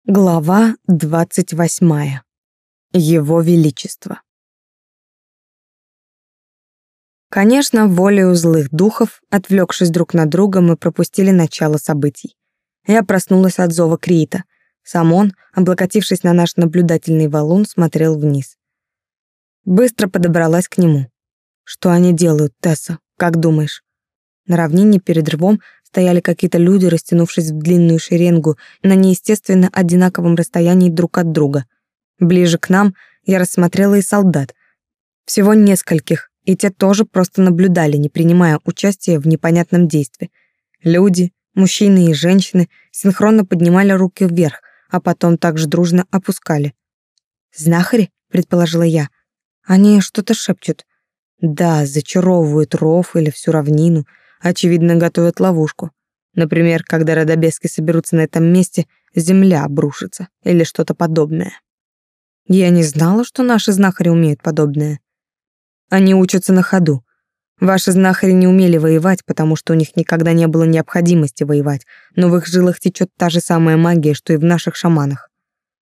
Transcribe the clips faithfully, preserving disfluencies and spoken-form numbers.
Глава двадцать восьмая. Его Величество. Конечно, волею злых духов, отвлекшись друг на друга, мы пропустили начало событий. Я проснулась от зова Криита. Сам он, облокотившись на наш наблюдательный валун, смотрел вниз. Быстро подобралась к нему. «Что они делают, Тесса? Как думаешь?» На равнине перед рвом стояли какие-то люди, растянувшись в длинную шеренгу на неестественно одинаковом расстоянии друг от друга. Ближе к нам я рассмотрела и солдат. Всего нескольких, и те тоже просто наблюдали, не принимая участия в непонятном действии. Люди, мужчины и женщины, синхронно поднимали руки вверх, а потом также дружно опускали. «Знахари?» — предположила я. «Они что-то шепчут. Да, зачаровывают ров или всю равнину. Очевидно, готовят ловушку. Например, когда родобески соберутся на этом месте, земля обрушится или что-то подобное. Я не знала, что наши знахари умеют подобное. Они учатся на ходу. Ваши знахари не умели воевать, потому что у них никогда не было необходимости воевать, но в их жилах течет та же самая магия, что и в наших шаманах.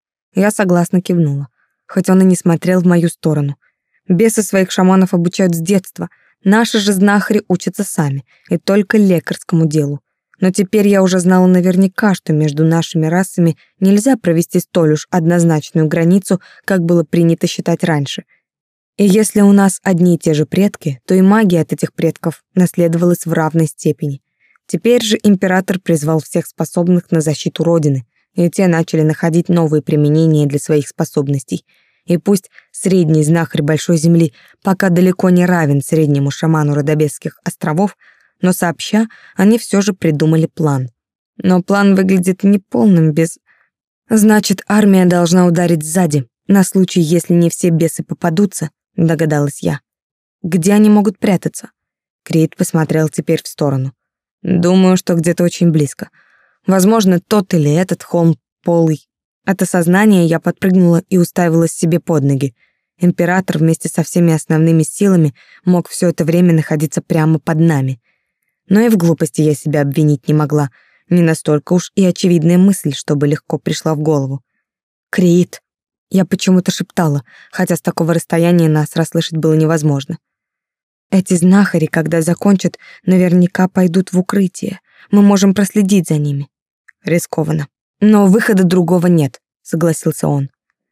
Я согласно кивнула, хоть он и не смотрел в мою сторону. Бесы своих шаманов обучают с детства. Наши же знахари учатся сами, и только лекарскому делу. Но теперь я уже знала наверняка, что между нашими расами нельзя провести столь уж однозначную границу, как было принято считать раньше. И если у нас одни и те же предки, то и магия от этих предков наследовалась в равной степени. Теперь же император призвал всех способных на защиту Родины, и те начали находить новые применения для своих способностей. И пусть средний знахарь Большой Земли пока далеко не равен среднему шаману Родобесских островов, но сообща они все же придумали план. Но план выглядит неполным без... Значит, армия должна ударить сзади, на случай, если не все бесы попадутся, догадалась я. Где они могут прятаться? Крейт посмотрел теперь в сторону. Думаю, что где-то очень близко. Возможно, тот или этот холм полый. От осознания я подпрыгнула и уставилась себе под ноги. Император вместе со всеми основными силами мог все это время находиться прямо под нами. Но и в глупости я себя обвинить не могла. Не настолько уж и очевидная мысль, чтобы легко пришла в голову. «Крит!» Я почему-то шептала, хотя с такого расстояния нас расслышать было невозможно. «Эти знахари, когда закончат, наверняка пойдут в укрытие. Мы можем проследить за ними». Рискованно. «Но выхода другого нет», — согласился он.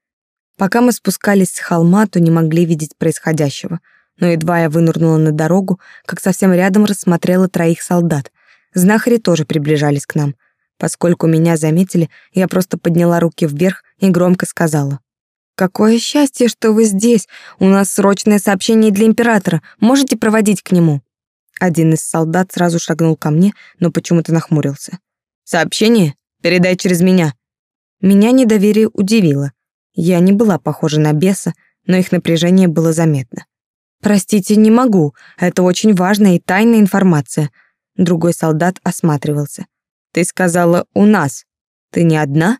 Пока мы спускались с холма, то не могли видеть происходящего, но едва я вынырнула на дорогу, как совсем рядом рассмотрела троих солдат. Знахари тоже приближались к нам. Поскольку меня заметили, я просто подняла руки вверх и громко сказала: «Какое счастье, что вы здесь! У нас срочное сообщение для императора. Можете проводить к нему?» Один из солдат сразу шагнул ко мне, но почему-то нахмурился. «Сообщение? Передай через меня». Меня недоверие удивило. Я не была похожа на беса, но их напряжение было заметно. «Простите, не могу. Это очень важная и тайная информация». Другой солдат осматривался. «Ты сказала «у нас». Ты не одна?»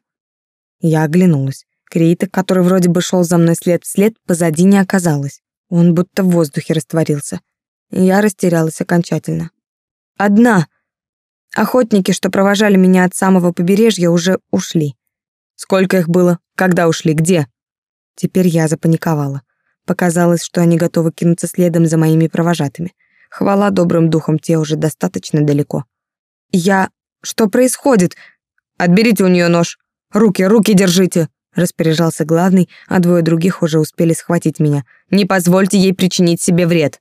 Я оглянулась. Криита, который вроде бы шел за мной след в след, позади не оказалось. Он будто в воздухе растворился. Я растерялась окончательно. «Одна!» Охотники, что провожали меня от самого побережья, уже ушли. Сколько их было? Когда ушли? Где? Теперь я запаниковала. Показалось, что они готовы кинуться следом за моими провожатыми. Хвала добрым духам, те уже достаточно далеко. Я... Что происходит? Отберите у нее нож. Руки, руки держите, распоряжался главный, а двое других уже успели схватить меня. Не позвольте ей причинить себе вред.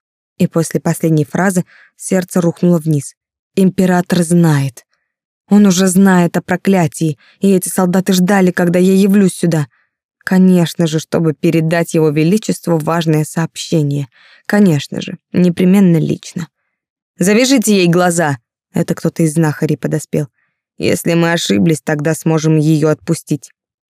И после последней фразы сердце рухнуло вниз. Император знает. Он уже знает о проклятии, и эти солдаты ждали, когда я явлюсь сюда. Конечно же, чтобы передать его величеству важное сообщение. Конечно же, непременно лично. «Завяжите ей глаза!» — это кто-то из знахарей подоспел. «Если мы ошиблись, тогда сможем ее отпустить».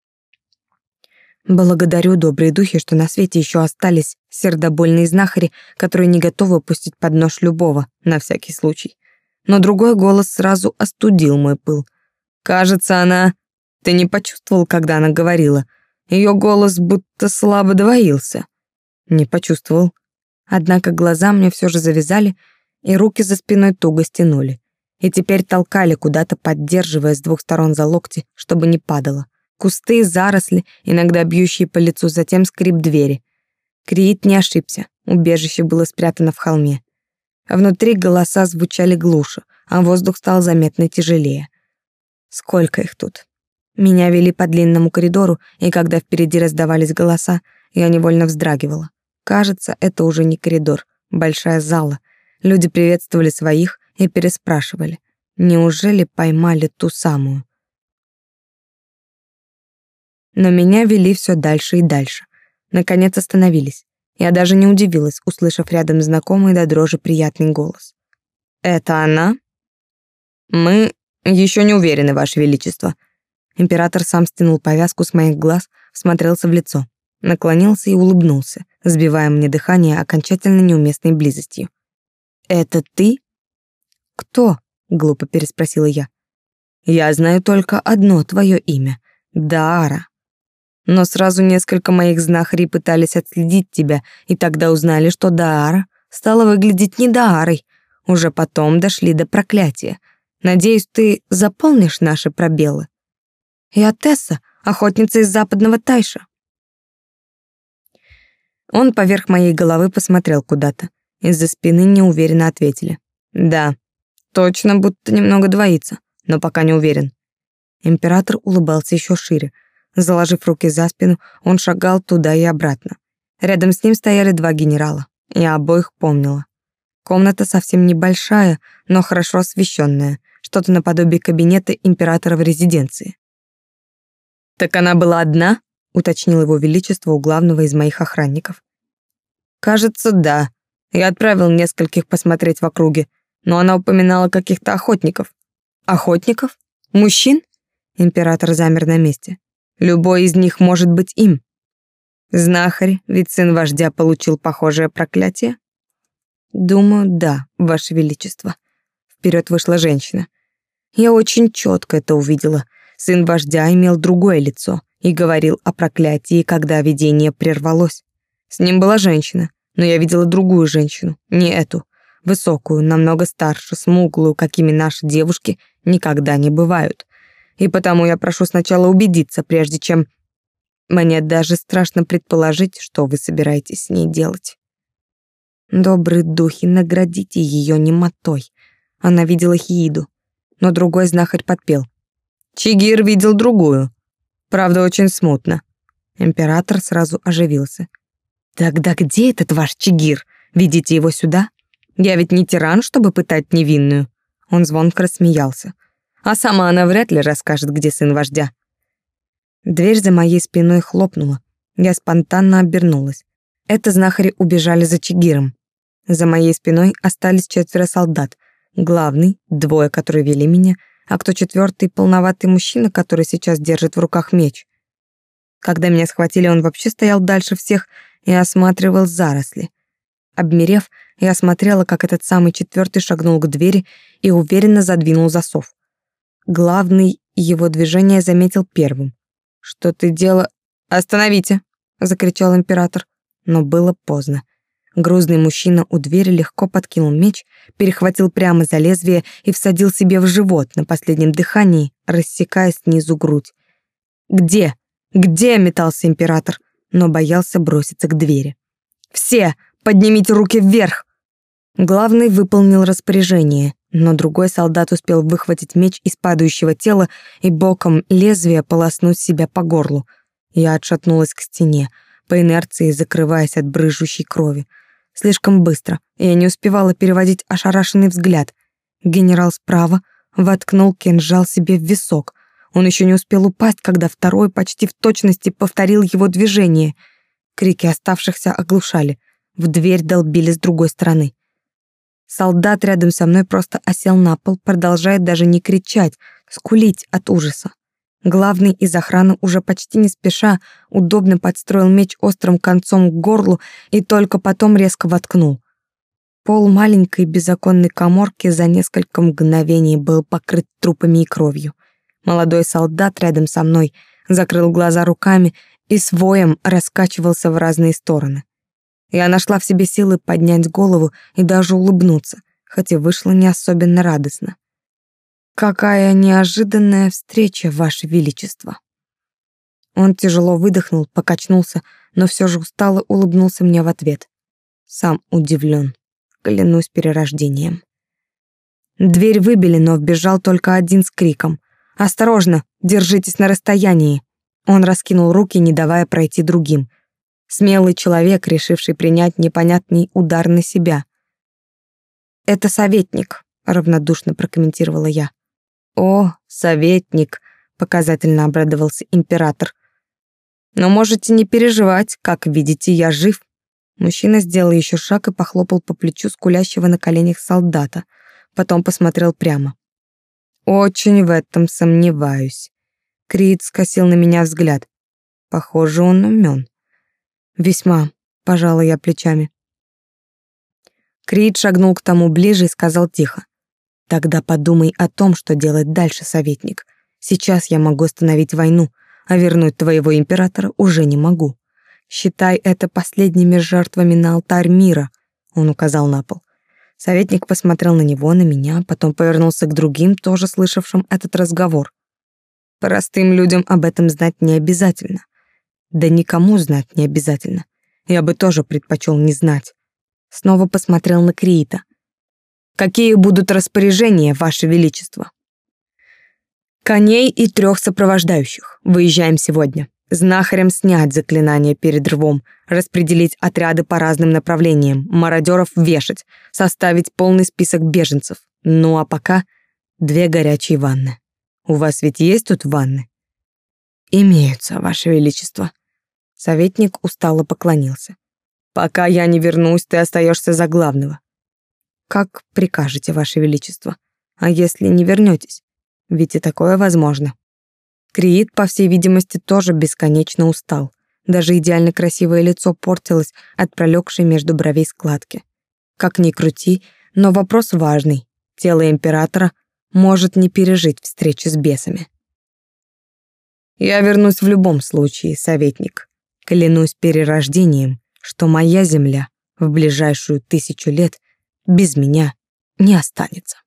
Благодарю добрые духи, что на свете еще остались сердобольные знахари, которые не готовы пустить под нож любого, на всякий случай. Но другой голос сразу остудил мой пыл. Кажется, она... Ты не почувствовал, когда она говорила? Ее голос будто слабо двоился. Не почувствовал. Однако глаза мне все же завязали, и руки за спиной туго стянули. и теперь толкали куда-то, поддерживая с двух сторон за локти, чтобы не падало. Кусты, заросли, иногда бьющие по лицу, затем скрип двери. Криит не ошибся, убежище было спрятано в холме. Внутри голоса звучали глуше, а воздух стал заметно тяжелее. Сколько их тут? Меня вели по длинному коридору, и когда впереди раздавались голоса, я невольно вздрагивала. Кажется, это уже не коридор, большая зала. Люди приветствовали своих и переспрашивали. Неужели поймали ту самую? Но меня вели все дальше и дальше. Наконец остановились. Я даже не удивилась, услышав рядом знакомый до дрожи приятный голос. «Это она?» «Мы еще не уверены, Ваше Величество». Император сам стянул повязку с моих глаз, всмотрелся в лицо, наклонился и улыбнулся, сбивая мне дыхание окончательно неуместной близостью. «Это ты?» «Кто?» — глупо переспросила я. «Я знаю только одно твое имя — Даара. Но сразу несколько моих знахарей пытались отследить тебя, и тогда узнали, что Даара стала выглядеть не Даарой. Уже потом дошли до проклятия. Надеюсь, ты заполнишь наши пробелы. Я Тесса, охотница из западного Тайша». Он поверх моей головы посмотрел куда-то. Из-за спины неуверенно ответили. «Да, точно, будто немного двоится, но пока не уверен». Император улыбался еще шире. Заложив руки за спину, он шагал туда и обратно. Рядом с ним стояли два генерала. Я обоих помнила. Комната совсем небольшая, но хорошо освещенная, что-то наподобие кабинета императора в резиденции. «Так она была одна?» — уточнил его величество у главного из моих охранников. «Кажется, да. Я отправил нескольких посмотреть в округе, но она упоминала каких-то охотников». «Охотников? Мужчин?» Император замер на месте. «Любой из них может быть им. Знахарь, ведь сын вождя получил похожее проклятие?» «Думаю, да, Ваше Величество». Вперед вышла женщина. Я очень четко это увидела. Сын вождя имел другое лицо и говорил о проклятии, когда видение прервалось. С ним была женщина, но я видела другую женщину, не эту. Высокую, намного старше, смуглую, какими наши девушки никогда не бывают. И потому я прошу сначала убедиться, прежде чем... Мне даже страшно предположить, что вы собираетесь с ней делать. Добрые духи, наградите ее немотой. Она видела Хииду, но другой знахарь подпел. Чигир видел другую. Правда, очень смутно. Император сразу оживился. Тогда где этот ваш Чигир? Ведите его сюда. Я ведь не тиран, чтобы пытать невинную. Он звонко рассмеялся. А сама она вряд ли расскажет, где сын вождя. Дверь за моей спиной хлопнула. Я спонтанно обернулась. Это знахари убежали за Чигиром. За моей спиной остались четверо солдат. Главный, двое, которые вели меня, а кто четвертый, полноватый мужчина, который сейчас держит в руках меч. Когда меня схватили, он вообще стоял дальше всех и осматривал заросли. Обмерев, я смотрела, как этот самый четвертый шагнул к двери и уверенно задвинул засов. Главный его движение заметил первым. «Что ты делала?» «Остановите!» — закричал император. Но было поздно. Грузный мужчина у двери легко подкинул меч, перехватил прямо за лезвие и всадил себе в живот на последнем дыхании, рассекая снизу грудь. «Где? Где?» — метался император, но боялся броситься к двери. «Все! Поднимите руки вверх!» Главный выполнил распоряжение, но другой солдат успел выхватить меч из падающего тела и боком лезвия полоснуть себя по горлу. Я отшатнулась к стене, по инерции закрываясь от брызжущей крови. Слишком быстро, и я не успевала переводить ошарашенный взгляд. Генерал справа воткнул кинжал себе в висок. Он еще не успел упасть, когда второй почти в точности повторил его движение. Крики оставшихся оглушали. В дверь долбили с другой стороны. Солдат рядом со мной просто осел на пол, продолжая даже не кричать, скулить от ужаса. Главный из охраны уже почти не спеша удобно подстроил меч острым концом к горлу и только потом резко воткнул. Пол маленькой беззаконной каморки за несколько мгновений был покрыт трупами и кровью. Молодой солдат рядом со мной закрыл глаза руками и с воем раскачивался в разные стороны. Я нашла в себе силы поднять голову и даже улыбнуться, хотя вышло не особенно радостно. Какая неожиданная встреча, Ваше Величество. Он тяжело выдохнул, покачнулся, но все же устало улыбнулся мне в ответ. Сам удивлен, клянусь перерождением. Дверь выбили, но вбежал только один с криком: «Осторожно, держитесь на расстоянии!» Он раскинул руки, не давая пройти другим. Смелый человек, решивший принять непонятный удар на себя. «Это советник», — равнодушно прокомментировала я. «О, советник», — показательно обрадовался император. «Но можете не переживать, как видите, я жив». Мужчина сделал еще шаг и похлопал по плечу скулящего на коленях солдата, потом посмотрел прямо. «Очень в этом сомневаюсь». Крит скосил на меня взгляд. Похоже, он умён. «Весьма», — пожала я плечами. Крит шагнул к тому ближе и сказал тихо: «Тогда подумай о том, что делать дальше, советник. Сейчас я могу остановить войну, а вернуть твоего императора уже не могу. Считай это последними жертвами на алтарь мира», — он указал на пол. Советник посмотрел на него, на меня, потом повернулся к другим, тоже слышавшим этот разговор. «Простым людям об этом знать не обязательно. Да никому знать не обязательно. Я бы тоже предпочел не знать». Снова посмотрел на Криита. «Какие будут распоряжения, Ваше Величество?» «Коней и трех сопровождающих. Выезжаем сегодня. Знахарям снять заклинание перед рвом, распределить отряды по разным направлениям, мародеров вешать, составить полный список беженцев. Ну а пока две горячие ванны. У вас ведь есть тут ванны?» «Имеются, Ваше Величество». Советник устало поклонился. «Пока я не вернусь, ты остаешься за главного». «Как прикажете, Ваше Величество. А если не вернетесь? Ведь и такое возможно». Криит, по всей видимости, тоже бесконечно устал. Даже идеально красивое лицо портилось от пролегшей между бровей складки. Как ни крути, но вопрос важный. Тело императора может не пережить встречи с бесами. «Я вернусь в любом случае, советник. Клянусь перерождением, что моя земля в ближайшую тысячу лет без меня не останется».